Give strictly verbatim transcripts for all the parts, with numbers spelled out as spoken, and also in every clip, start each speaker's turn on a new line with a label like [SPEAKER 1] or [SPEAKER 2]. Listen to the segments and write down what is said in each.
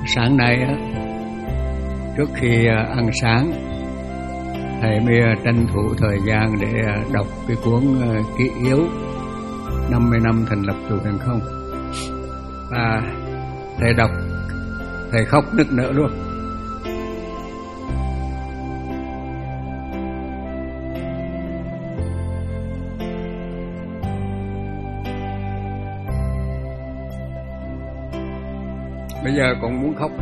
[SPEAKER 1] Sáng nay á, trước khi ăn sáng, thầy mới tranh thủ thời gian để đọc cái cuốn Kỷ Yếu năm mươi năm thành lập chùa Huyền Không. Và thầy đọc, thầy khóc nức nở luôn. Bây giờ còn muốn khóc.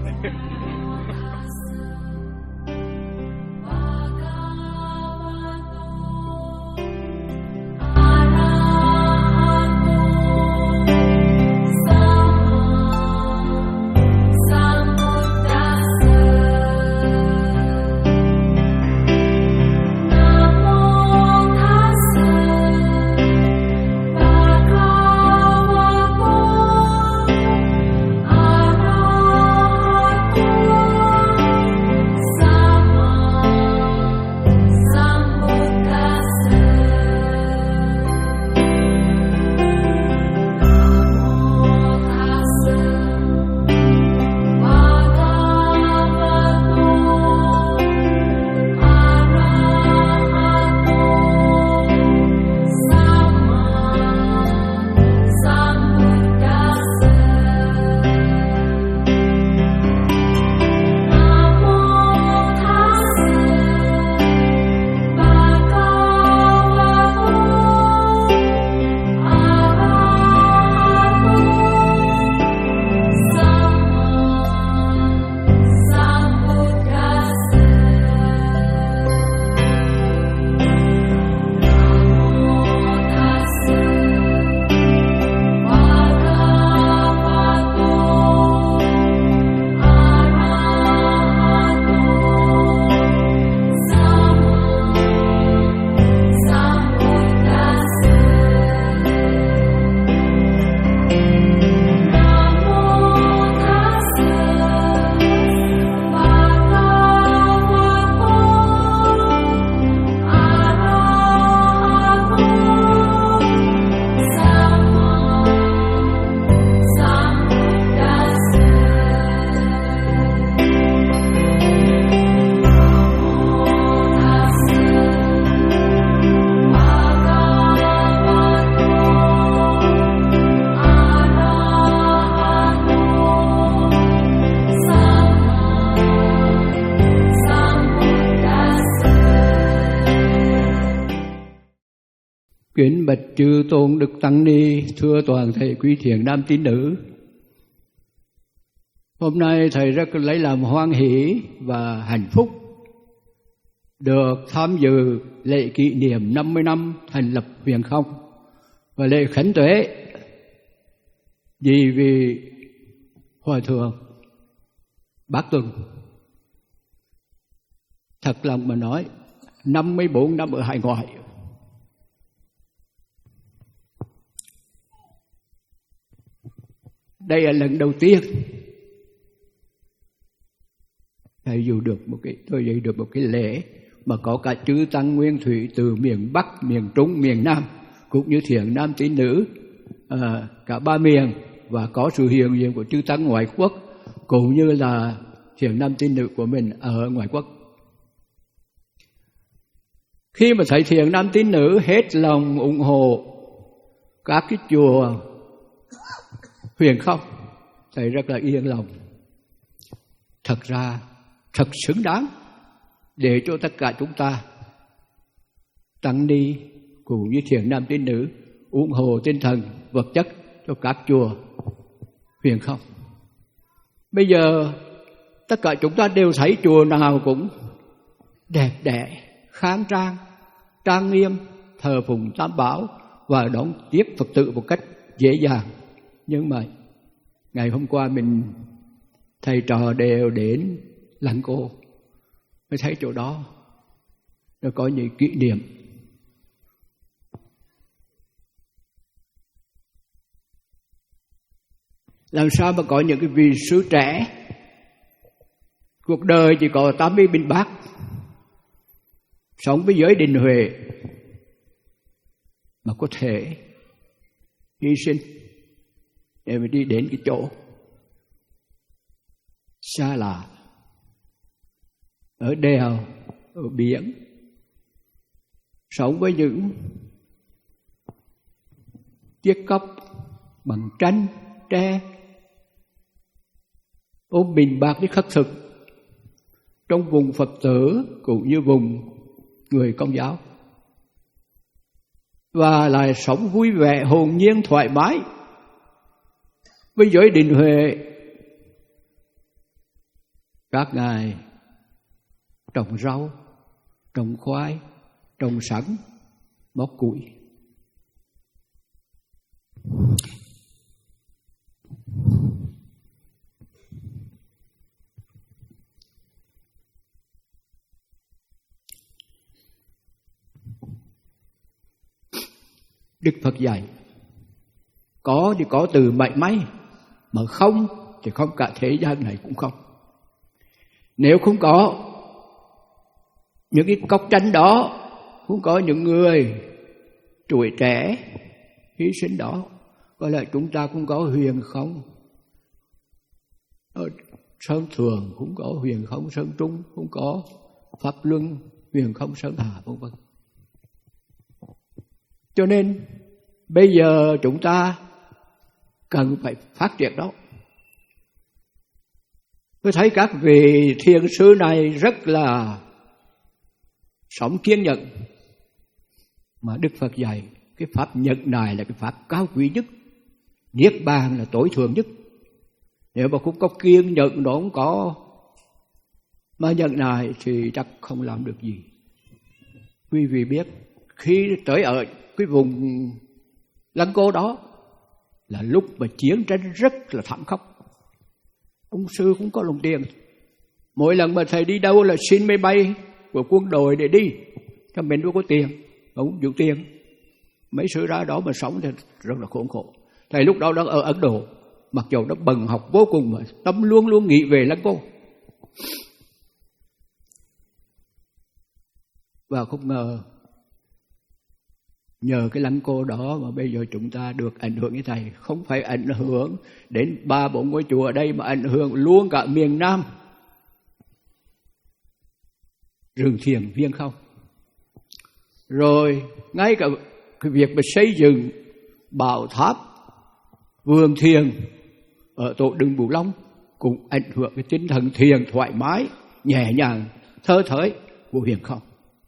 [SPEAKER 2] Kính bạch chư tôn đức tăng ni, thưa toàn thầy quý thiện nam tín nữ. Hôm nay thầy rất lấy làm hoan hỷ và hạnh phúc được tham dự lễ kỷ niệm năm mươi năm thành lập Huyền Không và lễ khánh tuế vì vì Hòa thượng Bác Tuần. Thật lòng mà nói, năm mươi bốn năm ở hải ngoại, đây là lần đầu tiên thầy dù được một cái tôi dạy được một cái lễ mà có cả chư tăng nguyên thủy từ miền Bắc, miền Trung, miền Nam cũng như thiện nam tín nữ, à, cả ba miền, và có sự hiện diện của chư tăng ngoại quốc cũng như là thiện nam tín nữ của mình ở ngoại quốc. Khi mà thấy thiện nam tín nữ hết lòng ủng hộ các cái chùa Huyền Không, thầy rất là yên lòng. Thật ra thật xứng đáng để cho tất cả chúng ta tăng ni cũng như thiện nam tín nữ ủng hộ tinh thần vật chất cho các chùa Huyền Không. Bây giờ tất cả chúng ta đều thấy chùa nào cũng đẹp đẽ, khang trang, trang nghiêm, thờ phụng tam bảo và đón tiếp Phật tử một cách dễ dàng. Nhưng mà ngày hôm qua mình thầy trò đều đến Lăng Cô, mới thấy chỗ đó nó có những kỷ niệm. Làm sao mà có những cái vị sư trẻ cuộc đời chỉ có tám mươi bình bát, sống với giới định huệ mà có thể hy sinh để mà đi đến cái chỗ xa lạ, ở đèo, ở biển, sống với những chiếc cốc bằng tranh, tre, ôm bình bạc đi khất thực trong vùng Phật tử cũng như vùng người Công giáo, và lại sống vui vẻ, hồn nhiên, thoải mái với giới định huệ. Các ngài trồng rau, trồng khoai, trồng sắn, móc củi. Đức Phật dạy, có thì có từ mảy may, mà không thì không, cả thế gian này cũng không. Nếu không có những cái cốc tranh đó, không có những người tuổi trẻ hy sinh đó, có lẽ chúng ta cũng có huyền không. Ở Sơn Thường cũng có huyền không Sơn Trung, cũng có Pháp Luân, huyền không Sơn Hà, vân vân. Cho nên bây giờ chúng ta cần phải phát triển đó. Tôi thấy các vị thiền sư này rất là sống kiên nhẫn. Mà Đức Phật dạy cái pháp nhẫn này là cái pháp cao quý nhất, niết bàn là tối thượng nhất. Nếu mà không có kiên nhẫn, nó không có mà nhẫn này thì chắc không làm được gì. Quý vị biết, khi tới ở cái vùng Lăng Cô đó là lúc mà chiến tranh rất là thảm khốc. Ông sư cũng có đồng tiền, mỗi lần mà thầy đi đâu là xin máy bay của quân đội để đi, cho mình đâu có tiền, không dùng tiền. Mấy sư ra đó mà sống thì rất là khốn khổ. Thầy lúc đó đang ở Ấn Độ, mặc dù nó bần học vô cùng mà tâm luôn luôn nghĩ về Lăng Cô. Và không ngờ nhờ cái Lăng Cô đó mà bây giờ chúng ta được ảnh hưởng như thầy. Không phải ảnh hưởng đến ba bốn ngôi chùa ở đây, mà ảnh hưởng luôn cả miền Nam. Rừng thiền Viên Không. Rồi ngay cả cái việc mà xây dựng bảo tháp vườn thiền ở tổ Đừng Bù Long cũng ảnh hưởng cái tinh thần thiền thoải mái, nhẹ nhàng, thơ thới của Huyền Không.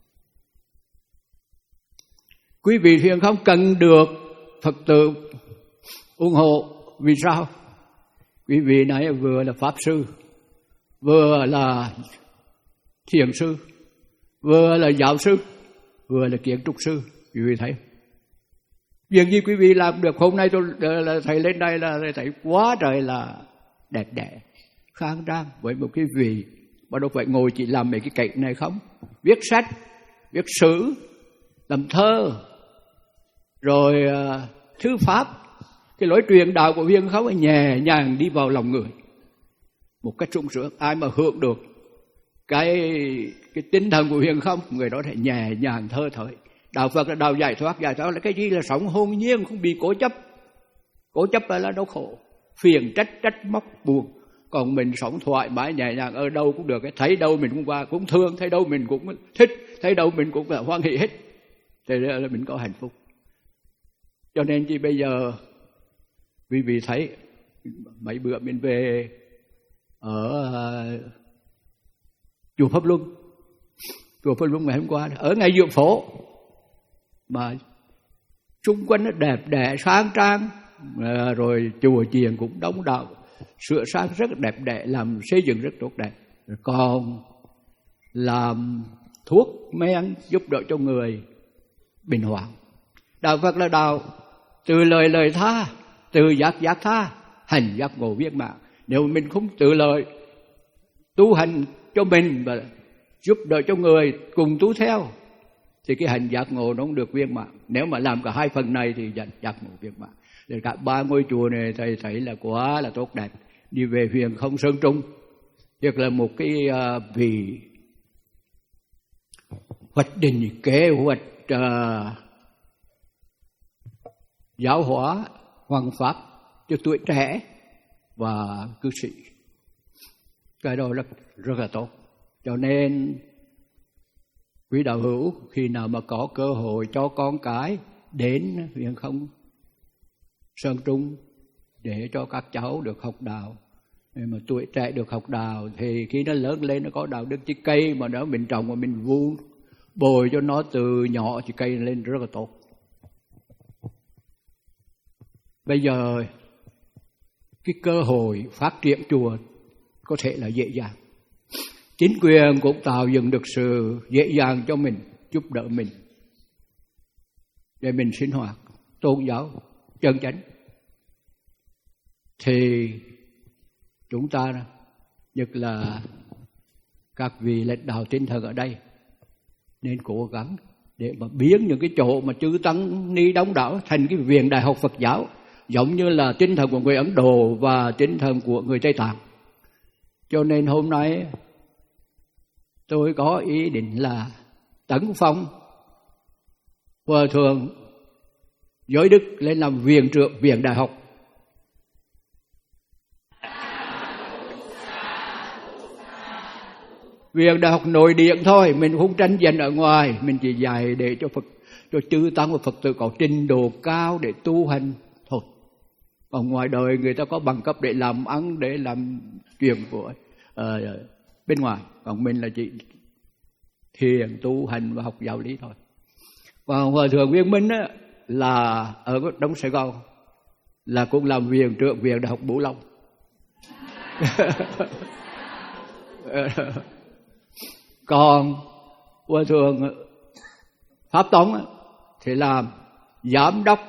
[SPEAKER 2] Quý vị Huyền Không cần được Phật tử ủng hộ. Vì sao? Quý vị này vừa là Pháp Sư, vừa là Thiền Sư, vừa là Giáo Sư, vừa là Kiến Trúc Sư. Quý vị thấy việc gì quý vị làm được? Hôm nay tôi là thầy lên đây là thấy quá trời là đẹp đẽ, khang trang với một cái vị mà đâu phải ngồi chỉ làm mấy cái cảnh này không. Viết sách, viết sử, làm thơ, rồi uh, thư pháp. Cái lối truyền đạo của Huyền Không là nhẹ nhàng đi vào lòng người một cách sung sướng. Ai mà hưởng được cái cái tinh thần của Huyền Không, người đó phải nhẹ nhàng thơ thới. Đạo Phật là đạo giải thoát. Giải thoát là cái gì? Là sống hồn nhiên, không bị cố chấp. Cố chấp là đau khổ, phiền trách, trách móc, buồn. Còn mình sống thoải mái nhẹ nhàng, ở đâu cũng được. Thấy đâu mình cũng qua, cũng thương. Thấy đâu mình cũng thích. Thấy đâu mình cũng là hoan hỷ hết. Thế là mình có hạnh phúc. Cho nên chỉ bây giờ quý vị thấy mấy bữa mình về ở uh, chùa Pháp Luân, chùa Pháp Luân ngày hôm qua, ở ngay giữa phố mà xung quanh nó đẹp đẽ sang trang, uh, rồi chùa chiền cũng đóng đạo, sửa sang rất đẹp đẽ, làm xây dựng rất tốt đẹp, rồi còn làm thuốc men giúp đỡ cho người bình hoạn. Đạo Phật là đạo từ lời lời tha, từ giác giác tha, hành giác ngộ viên mãn. Nếu mình không tự lời tu hành cho mình và giúp đỡ cho người cùng tu theo thì cái hành giác ngộ nó không được viên mãn. Nếu mà làm cả hai phần này thì giác ngộ viên mãn. Để cả ba ngôi chùa này thầy thấy là quá là tốt đẹp. Đi về Huyền Không Sơn Trung, thật là một cái uh, vị hoạch định kế hoạch uh, giáo hóa hoằng pháp cho tuổi trẻ và cư sĩ. Cái đó rất, rất là tốt. Cho nên quý đạo hữu khi nào mà có cơ hội cho con cái đến Huyền Không Sơn Trung để cho các cháu được học đạo, mà tuổi trẻ được học đạo thì khi nó lớn lên nó có đạo đức. Chứ cây mà nếu mình trồng mà mình vu bồi cho nó từ nhỏ thì cây lên rất là tốt. Bây giờ cái cơ hội phát triển chùa có thể là dễ dàng. Chính quyền cũng tạo dựng được sự dễ dàng cho mình, giúp đỡ mình để mình sinh hoạt tôn giáo chân chánh. Thì chúng ta, nhất là các vị lãnh đạo tinh thần ở đây, nên cố gắng để mà biến những cái chỗ mà chư tăng ni đông đảo thành cái viện đại học Phật giáo, giống như là tinh thần của người Ấn Độ và tinh thần của người Tây Tạng. Cho nên hôm nay tôi có ý định là tấn phong Hòa thượng Giới Đức lên làm viện trưởng viện đại học. Viện đại học nội điện thôi, mình không tranh giành ở ngoài, mình chỉ dạy để cho Phật, cho chư tăng và Phật tử có trình độ cao để tu hành thôi. Còn ngoài đời người ta có bằng cấp để làm ăn, để làm chuyện của uh, bên ngoài. Còn mình là chỉ thiền tu hành và học giáo lý thôi. Và Hòa thượng Viên Minh á, là ở Đông Sài Gòn, là cũng làm viện trưởng viện đại học Bửu Long. Còn Hòa thượng Pháp Tông thì làm giám đốc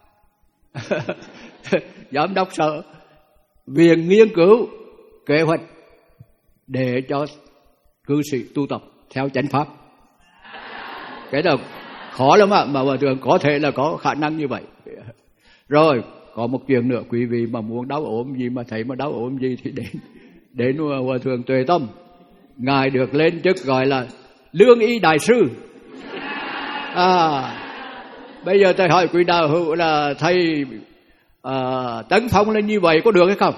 [SPEAKER 2] giám đốc sở viện nghiên cứu kế hoạch để cho cư sĩ tu tập theo chánh pháp. Cái đó khó lắm ạ, mà Hòa thượng có thể là có khả năng như vậy. Rồi có một chuyện nữa, quý vị mà muốn đau ốm gì mà thấy mà đau ốm gì thì đến đến Hòa thượng Tuệ Tâm. Ngài được lên chức gọi là lương y đại sư. À, bây giờ thầy hỏi quý đạo hữu là thầy à, tấn phong lên như vậy có được hay không?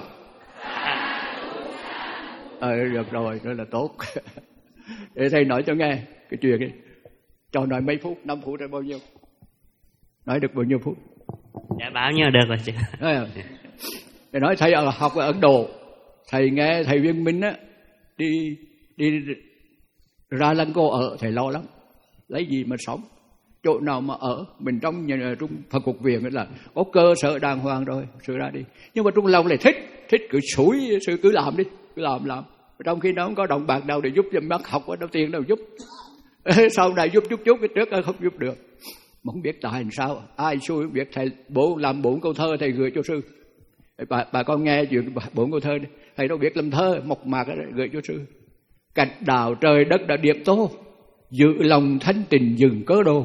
[SPEAKER 2] À, được rồi, đó là tốt. Để thầy nói cho nghe cái chuyện này. Cho nói mấy phút, năm phút hay bao nhiêu? Nói được bao nhiêu phút?
[SPEAKER 3] Dạ bao nhiêu được rồi chị.
[SPEAKER 2] Thầy nói thầy ở học ở Ấn Độ, thầy nghe thầy Viên Minh á đi đi ra Lăng Cô ở, thầy lo lắm, lấy gì mà sống, chỗ nào mà ở. Mình trong nhà trung Phật Cục Viện là có cơ sở đàng hoàng rồi, sự ra đi. Nhưng mà trong lòng lại thích, thích cứ xúi sự cứ làm đi, cứ làm làm. Trong khi đó không có đồng bạc nào để giúp cho bác học, ở đâu tiền đâu giúp. Sau này giúp chút chút, cái trước không giúp được. Mà không biết tại làm sao, ai xui không biết. Thầy bố làm bốn câu thơ thầy gửi cho sư. Bà, bà con nghe chuyện bốn câu thơ này. Thầy đâu biết làm thơ, mộc mạc gửi cho sư. Cạch đào trời đất đã điệp tô, giữ lòng thanh tình dừng cớ đồ.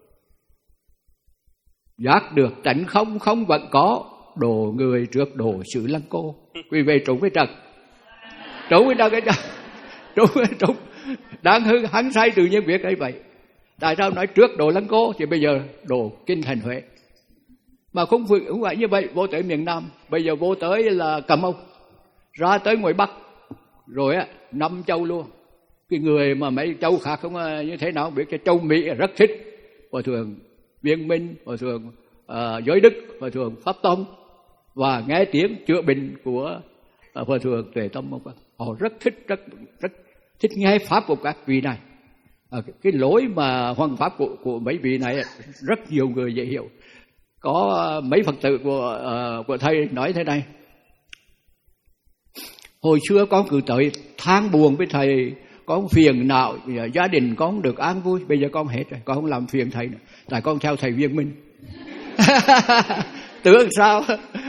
[SPEAKER 2] Giác được tránh không, không vẫn có, đồ người trước đồ sự Lăng Cô. Quý vị trúng với trật, trúng với trật cái trật, trúng với trúng. Đáng hư hắn say tự nhiên việc ấy vậy. Tại sao nói trước đồ Lăng Cô thì bây giờ đồ Kinh Thành Huệ? Mà không phải, không phải như vậy. Vô tới miền Nam, bây giờ vô tới là Cẩm Âu, ra tới ngoài Bắc, rồi á năm châu luôn. Cái người mà mấy châu khác không như thế nào biết, cái châu Mỹ rất thích Hòa thượng Viên Minh, Hòa thượng uh, Giới Đức, Hòa thượng Pháp Tông, và nghe tiếng chữa bệnh của uh, Hòa thượng Tuệ Tâm. Họ rất thích, rất rất thích nghe pháp của các vị này. À, cái, cái lối mà hoằng pháp của, của mấy vị này rất nhiều người dễ hiểu. Có uh, mấy Phật tử của uh, của thầy nói thế này: hồi xưa con cứ tới than buồn với thầy, con phiền não, gia đình con được an vui. Bây giờ con hết rồi, con không làm phiền thầy nữa, tại con theo thầy Viên Minh. Tưởng sao?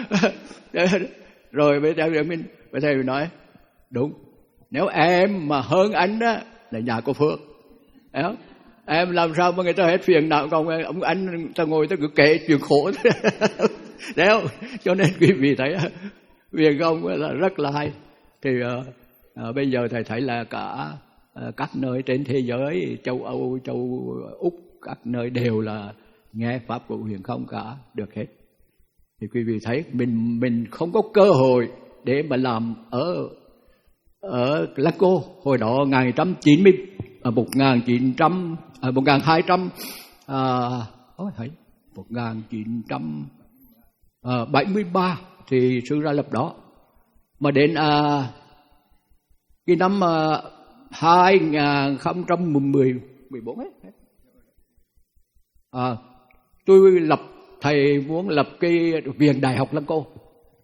[SPEAKER 2] Rồi với thầy Viên Minh, với thầy nói đúng, nếu em mà hơn anh đó là nhà cô Phước, em, em làm sao mà người ta hết phiền não, còn ông anh ta ngồi ta cứ kể chuyện khổ. Đấy không? Cho nên quý vị thấy Viên Không là rất là hay. Thì uh, uh, bây giờ thầy thấy là cả uh, các nơi trên thế giới, châu Âu, châu Úc, các nơi đều là nghe pháp của Huyền Không cả, được hết. Thì quý vị thấy mình mình không có cơ hội để mà làm ở ở Lăng Cô. Hồi đó một nghìn chín trăm chín mươi, một nghìn chín trăm, một nghìn hai trăm, à, thấy một nghìn chín trăm bảy mươi ba thì sư ra lập đó. Mà đến à, cái năm à, hai nghìn không trăm mười bốn ấy, à, tôi lập, thầy muốn lập cái viện Đại học Lăng Cô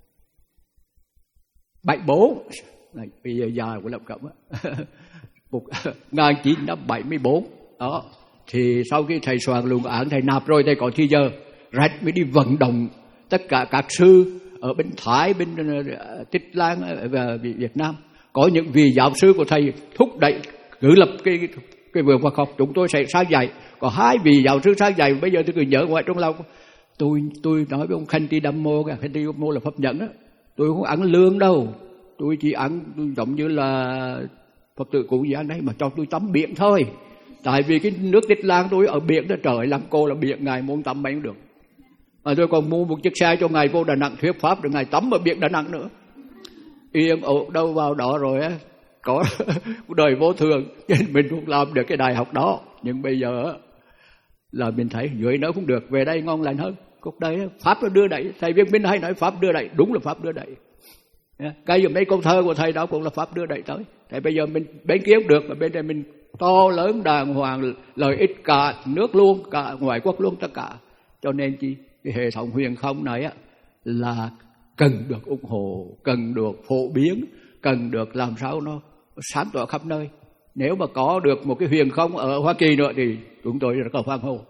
[SPEAKER 2] bảy bốn, bây giờ dài của lập cẩm một nghìn chín trăm bảy mươi bốn đó. Thì sau khi thầy soạn luận án, thầy nạp rồi, thầy có thì giờ rạch mới đi vận động tất cả các sư ở bên Thái, bên Tích Lan và Việt Nam. Có những vị giáo sư của thầy thúc đẩy cử lập cái cái vườn Phật học, chúng tôi sẽ sang dạy. Có hai vị giáo sư sang dạy, bây giờ tôi cứ nhớ ngoài trong lòng. Tôi tôi nói với ông Khanh Ti Đam Mô, cái Khanh Ti Đam Mô là pháp nhẫn đó. Tôi không ăn lương đâu, tôi chỉ ăn tôi giống như là Phật tử cụ gì ăn đấy, mà cho tôi tắm biển thôi. Tại vì cái nước Tích Lan tôi ở biển đó, trời, Lăng Cô là biển, ngài muốn tắm mấy cũng được. À, tôi còn mua một chiếc xe cho ngài vô Đà Nẵng thuyết pháp, rồi ngài tắm ở biển Đà Nẵng nữa. Yên ổn đâu vào đó rồi á, có đời vô thường, nên mình không làm được cái đại học đó. Nhưng bây giờ là mình thấy dưới nữa cũng được, về đây ngon lành hơn. Cuộc đây pháp nó đưa đẩy, thầy Viên Minh hay nói pháp đưa đẩy, đúng là pháp đưa đẩy. Cái dùm đây câu thơ của thầy đó cũng là pháp đưa đẩy tới. Thì bây giờ mình bên kia cũng được, mà bên đây mình to lớn đàng hoàng, lợi ích cả nước luôn, cả ngoại quốc luôn, tất cả. Cho nên chi cái hệ thống huyền không này á là cần được ủng hộ, cần được phổ biến, cần được làm sao nó sáng tỏa khắp nơi. Nếu mà có được một cái huyền không ở Hoa Kỳ nữa thì chúng tôi rất là hoan hô.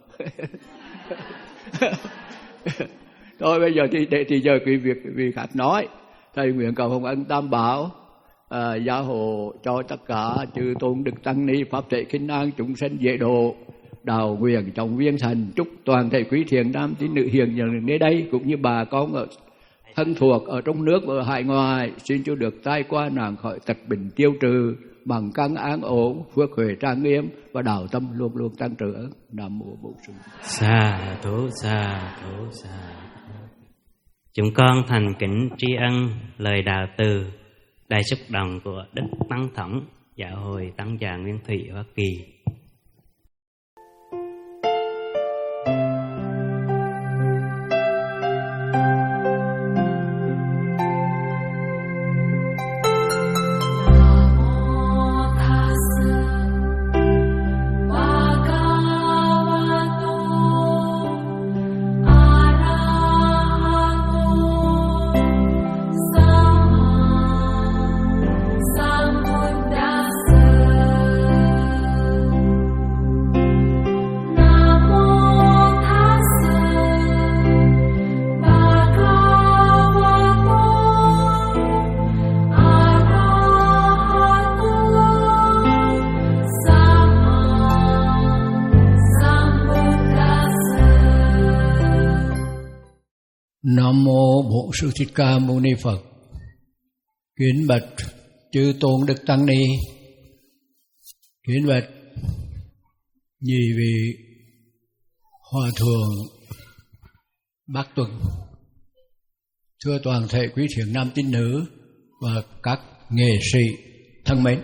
[SPEAKER 2] Thôi bây giờ thì để thì giờ cái việc việc khác nói. Thầy nguyện cầu Hồng Ân Tam Bảo à, gia hộ cho tất cả chư tôn đức tăng ni pháp thể khinh an chúng sinh dễ độ, đào nguyện trong viên thành, chúc toàn thể quý thiền nam tín nữ hiền nhận đến đây, cũng như bà con ở thân thuộc ở trong nước và ở hải ngoại, xin cho được tai qua nạn khỏi tật bệnh tiêu trừ, bằng căn an ổn, phước huệ trang nghiêm và đạo tâm luôn luôn tăng trưởng. Nam mô Bổn Sư.
[SPEAKER 3] Sa thú sa thú sa. Chúng con thành kính tri ân lời đạo từ đại xúc động của Đức Tăng Thống Giáo hội Tăng già Nguyên Thủy Hoa Kỳ.
[SPEAKER 1] Nam mô Bổn Sư Thích Ca Mâu Ni Phật. Kính bạch chư tôn đức tăng ni, kính bạch nhị vị hòa thượng Bác Tuần, thưa toàn thể quý thiện nam tín nữ và các nghệ sĩ thân mến.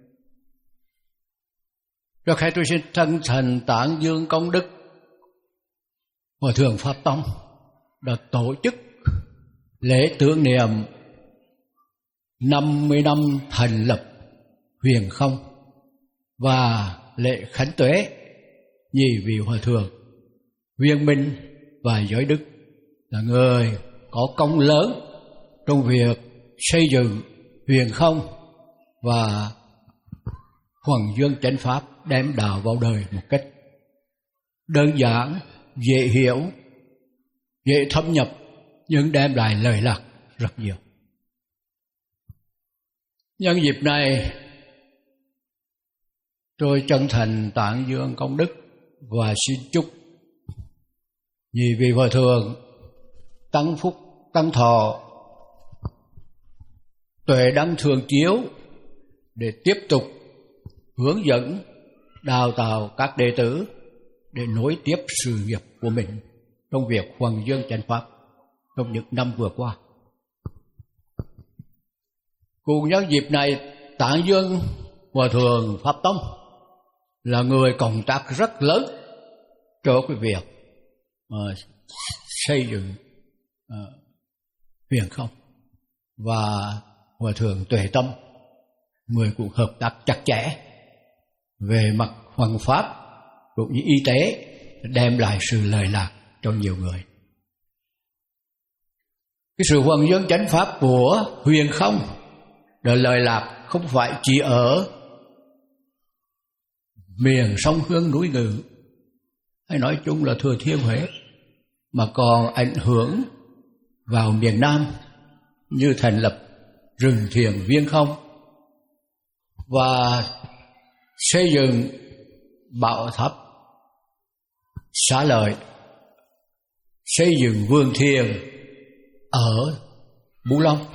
[SPEAKER 1] Trước hết tôi xin thân thành tán dương công đức Hòa thượng Pháp Tông đã tổ chức lễ tưởng niệm năm mươi năm thành lập Huyền Không và lễ khánh tuế nhị vị hòa thượng Viên Minh và Giới Đức là người có công lớn trong việc xây dựng Huyền Không và Hoằng Dương Chánh Pháp, đem đạo vào đời một cách đơn giản, dễ hiểu, dễ thâm nhập, nhưng đem lại lợi lạc rất nhiều. Nhân dịp này, tôi chân thành tán dương công đức và xin chúc nhị vị hòa thượng tăng phúc tăng thọ, tuệ đăng thường chiếu để tiếp tục hướng dẫn đào tạo các đệ tử để nối tiếp sự nghiệp của mình trong việc Hoằng Dương Chánh Pháp trong những năm vừa qua. Cùng nhân dịp này,
[SPEAKER 2] Tạng Dương Hòa Thượng Pháp Tông là người cộng tác rất lớn cho cái việc uh, xây dựng uh, huyền không, và Hòa Thượng Tuệ Tâm người cũng hợp tác chặt chẽ về mặt hoằng pháp cũng như y tế, đem lại sự lợi lạc cho nhiều người. Cái sự hoằng dương chánh pháp của huyền không để lợi lạc không phải chỉ ở miền sông Hương núi Ngự hay nói chung là Thừa Thiên Huế, mà còn ảnh hưởng vào miền Nam như thành lập rừng thiền viên không và xây dựng bảo tháp Xá Lợi, xây dựng vườn thiền ở Bù Long,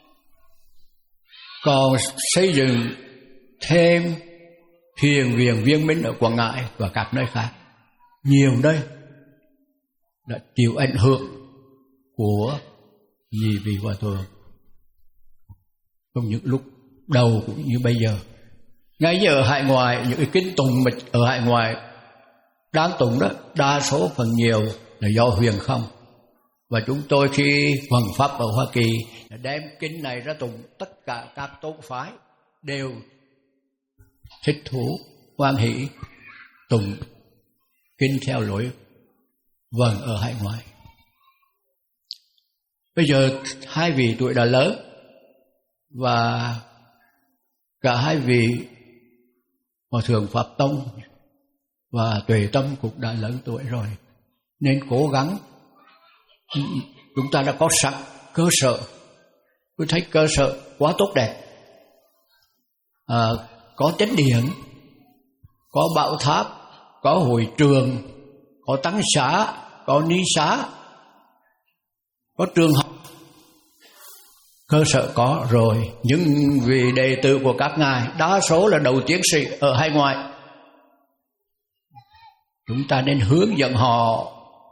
[SPEAKER 2] còn xây dựng thêm thiền viện Viên Minh ở Quảng Ngãi và các nơi khác. Nhiều nơi đã chịu ảnh hưởng của nhị vị Hòa Thượng trong những lúc đầu cũng như bây giờ. Ngay như ở hải ngoại, những cái kinh tùng mà ở hải ngoại đáng tụng đó, đa số phần nhiều là do huyền không. Và chúng tôi khi hoằng pháp ở Hoa Kỳ đem kinh này ra tụng, tất cả các tôn phái đều thích thú hoan hỷ tụng kinh theo lối vần ở hải ngoại. Bây giờ hai vị tuổi đã lớn và cả hai vị Hòa Thượng Pháp Tông và Tuệ Tâm cũng đã lớn tuổi rồi, nên cố gắng. Chúng ta đã có sẵn cơ sở, tôi thấy cơ sở quá tốt đẹp, à, có chánh điện, có bảo tháp, có hội trường, có tăng xá, có ni xá, có trường học. Cơ sở có rồi, nhưng vì đệ tử của các ngài đa số là đầu tiến sĩ ở hải ngoại, chúng ta nên hướng dẫn họ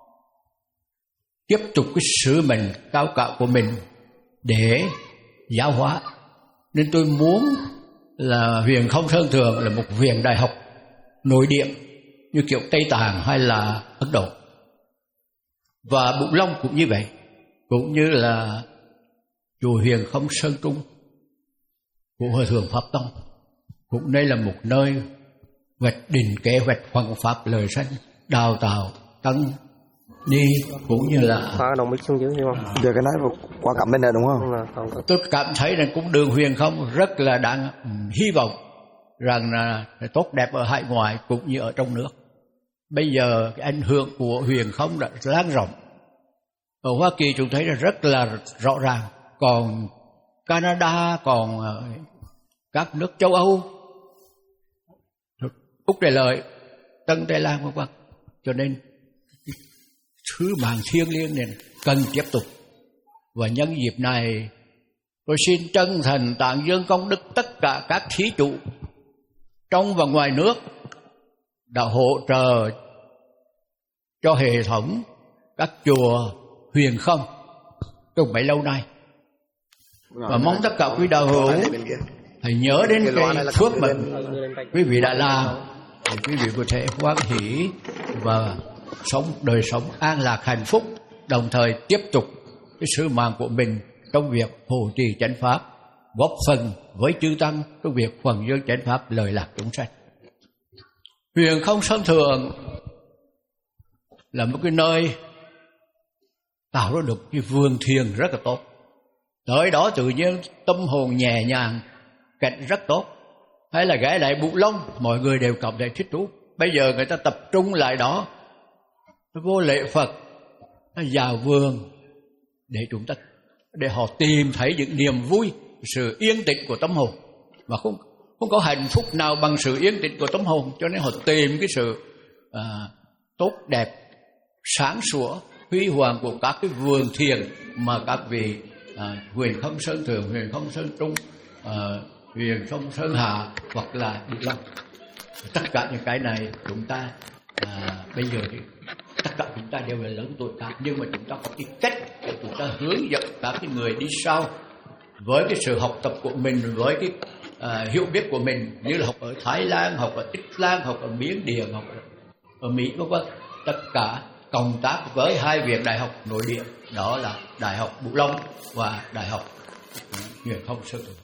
[SPEAKER 2] tiếp tục cái sứ mệnh cao cả của mình để giáo hóa. Nên tôi muốn là Huyền Không Sơn Thường là một viện đại học nội địa như kiểu Tây Tạng hay là Ấn Độ, và Bụng Long cũng như vậy, cũng như là chùa Huyền Không Sơn Trung của Hòa Thượng Pháp Tông cũng đây là một nơi vạch định kế hoạch hoằng pháp lời sanh, đào tạo tăng đi cũng như là
[SPEAKER 4] khóa đồng bích xuống dưới đúng không?
[SPEAKER 5] Giờ cái nói qua cặp bên này đúng không?
[SPEAKER 4] Không, không.
[SPEAKER 2] Tôi cảm thấy rằng cũng đường Huyền Không rất là đáng hy vọng rằng là tốt đẹp ở hải ngoại cũng như ở trong nước. Bây giờ cái ảnh hưởng của Huyền Không đã lan rộng. Ở Hoa Kỳ chúng thấy là rất là rõ ràng, còn Canada, còn các nước châu Âu, Úc Đại Lợi, Tân Tây Lan vân vân. Cho nên sứ mạng thiêng liêng này cần tiếp tục. Và nhân dịp này tôi xin chân thành tán dương công đức tất cả các thí chủ trong và ngoài nước đã hỗ trợ cho hệ thống các chùa Huyền Không trong bấy lâu nay. Và mong tất cả quý đạo hữu hãy nhớ đến cái phước mệnh quý vị đã làm, để quý vị có thể hoan hỷ và sống đời sống an lạc hạnh phúc, đồng thời tiếp tục cái sứ mạng của mình trong việc hộ trì chánh pháp, góp phần với chư tăng trong việc hoằng dương chánh pháp, lợi lạc chúng sanh. Huyền Không Sơn Thường là một cái nơi tạo ra được cái vườn thiền rất là tốt. Tới đó tự nhiên tâm hồn nhẹ nhàng, cảnh rất tốt. Hay là ghé lại Bụng Long, mọi người đều cảm thấy thích thú. Bây giờ người ta tập trung lại đó, vô lễ Phật, vào vườn để chúng ta, để họ tìm thấy những niềm vui, sự yên tĩnh của tâm hồn. Và không không có hạnh phúc nào bằng sự yên tĩnh của tâm hồn, cho nên họ tìm cái sự à, tốt đẹp, sáng sủa, huy hoàng của các cái vườn thiền mà các vị à, Huyền Không Sơn Thường, Huyền Không Sơn Trung, à, Huyền Không Sơn Hạ hoặc là Bụng Long. Tất cả những cái này chúng ta à, bây giờ thì tất cả chúng ta đều là lớn tuổi cả, nhưng mà chúng ta có cái cách để chúng ta hướng dẫn các cái người đi sau với cái sự học tập của mình, với cái à, hiểu biết của mình, như là học ở Thái Lan, học ở Tích Lan, học ở Miến Điện, học ở, ở Mỹ vân vân, tất cả cộng tác với hai viện đại học nội địa, đó là Đại học Bửu Long và Đại học Huyền Không Sơn Thượng.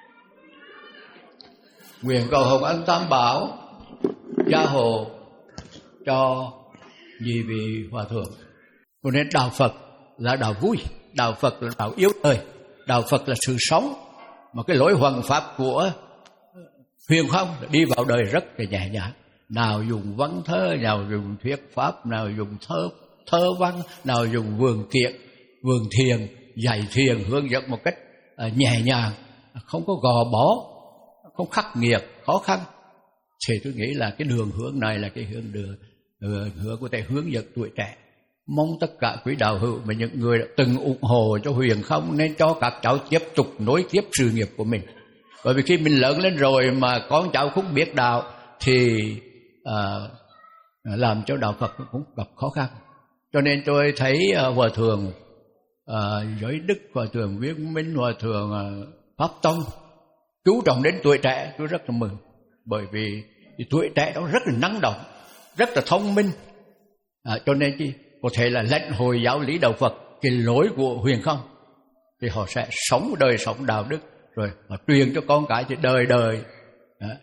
[SPEAKER 2] Nguyện cầu Hồng Ân Tam Bảo gia hộ cho nhị vị hòa thượng. Cho nên đạo Phật là đạo vui, đạo Phật là đạo yêu đời, đạo Phật là sự sống, mà cái lối hoằng pháp của Huyền Không đi vào đời rất là nhẹ nhàng. Nào dùng văn thơ, nào dùng thuyết pháp, nào dùng thơ thơ văn, nào dùng vườn thiện, vườn thiền, dạy thiền hướng dẫn một cách uh, nhẹ nhàng, không có gò bó, không khắc nghiệt, khó khăn. Thì tôi nghĩ là cái đường hướng này là cái hướng đường uh, hướng của thể hướng dẫn tuổi trẻ. Mong tất cả quý đạo hữu và những người đã từng ủng hộ cho Huyền Không nên cho các cháu tiếp tục nối tiếp sự nghiệp của mình. Bởi vì khi mình lớn lên rồi mà con cháu không biết đạo thì uh, làm cho đạo Phật cũng gặp khó khăn. Cho nên tôi thấy uh, Hòa Thượng uh, Giới Đức, Hòa Thượng Viết Minh, Hòa Thượng uh, Pháp Tông chú trọng đến tuổi trẻ, tôi rất là mừng. Bởi vì tuổi trẻ đó rất là năng động, rất là thông minh, à, cho nên chi có thể là lãnh hội giáo lý đạo Phật, cái lối của Huyền Không, thì họ sẽ sống đời sống đạo đức, rồi họ truyền cho con cái thì đời đời à,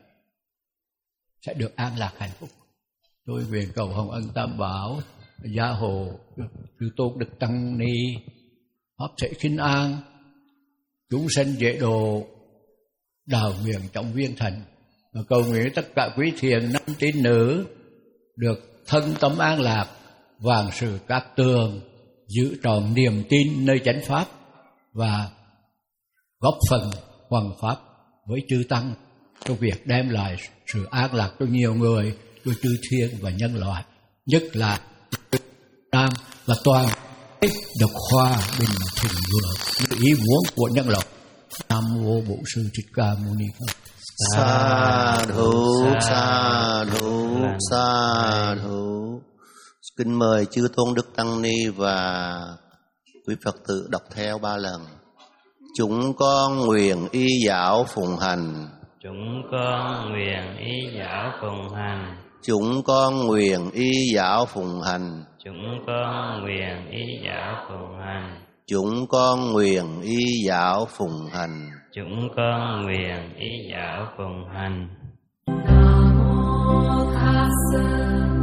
[SPEAKER 2] sẽ được an lạc hạnh phúc. Tôi nguyện cầu Hồng Ân Tam Bảo gia hộ Chư Tôn Đức Tăng Ni pháp thể khinh an, chúng sanh dễ độ, đạo nguyện trọng viên thành. Và cầu nguyện tất cả quý thiền nam tín nữ được thân tâm an lạc, vạn sự cát tường, giữ trọn niềm tin nơi chánh pháp và góp phần hoằng pháp với chư tăng trong việc đem lại sự an lạc cho nhiều người, cho chư thiên và nhân loại, nhất là Nam và toàn được khoa bình thịnh vượng như ý muốn của nhân loại. Nam mô Bổn Sư Thích Ca Mâu Ni Phật.
[SPEAKER 4] Sa thú, sa thú, sa thú. Kính mời chư Tôn Đức Tăng Ni và quý Phật tử đọc theo ba lần. Chúng con nguyện y giáo phụng hành.
[SPEAKER 3] Chúng con nguyện y giáo phụng hành.
[SPEAKER 4] Chúng con nguyện y giáo phụng hành.
[SPEAKER 3] Chúng con nguyện y giáo phụng hành.
[SPEAKER 4] Chúng con nguyện y giáo phụng hành.
[SPEAKER 3] Chúng con nguyện y giáo phụng hành.
[SPEAKER 6] Nam mô Tát Sơ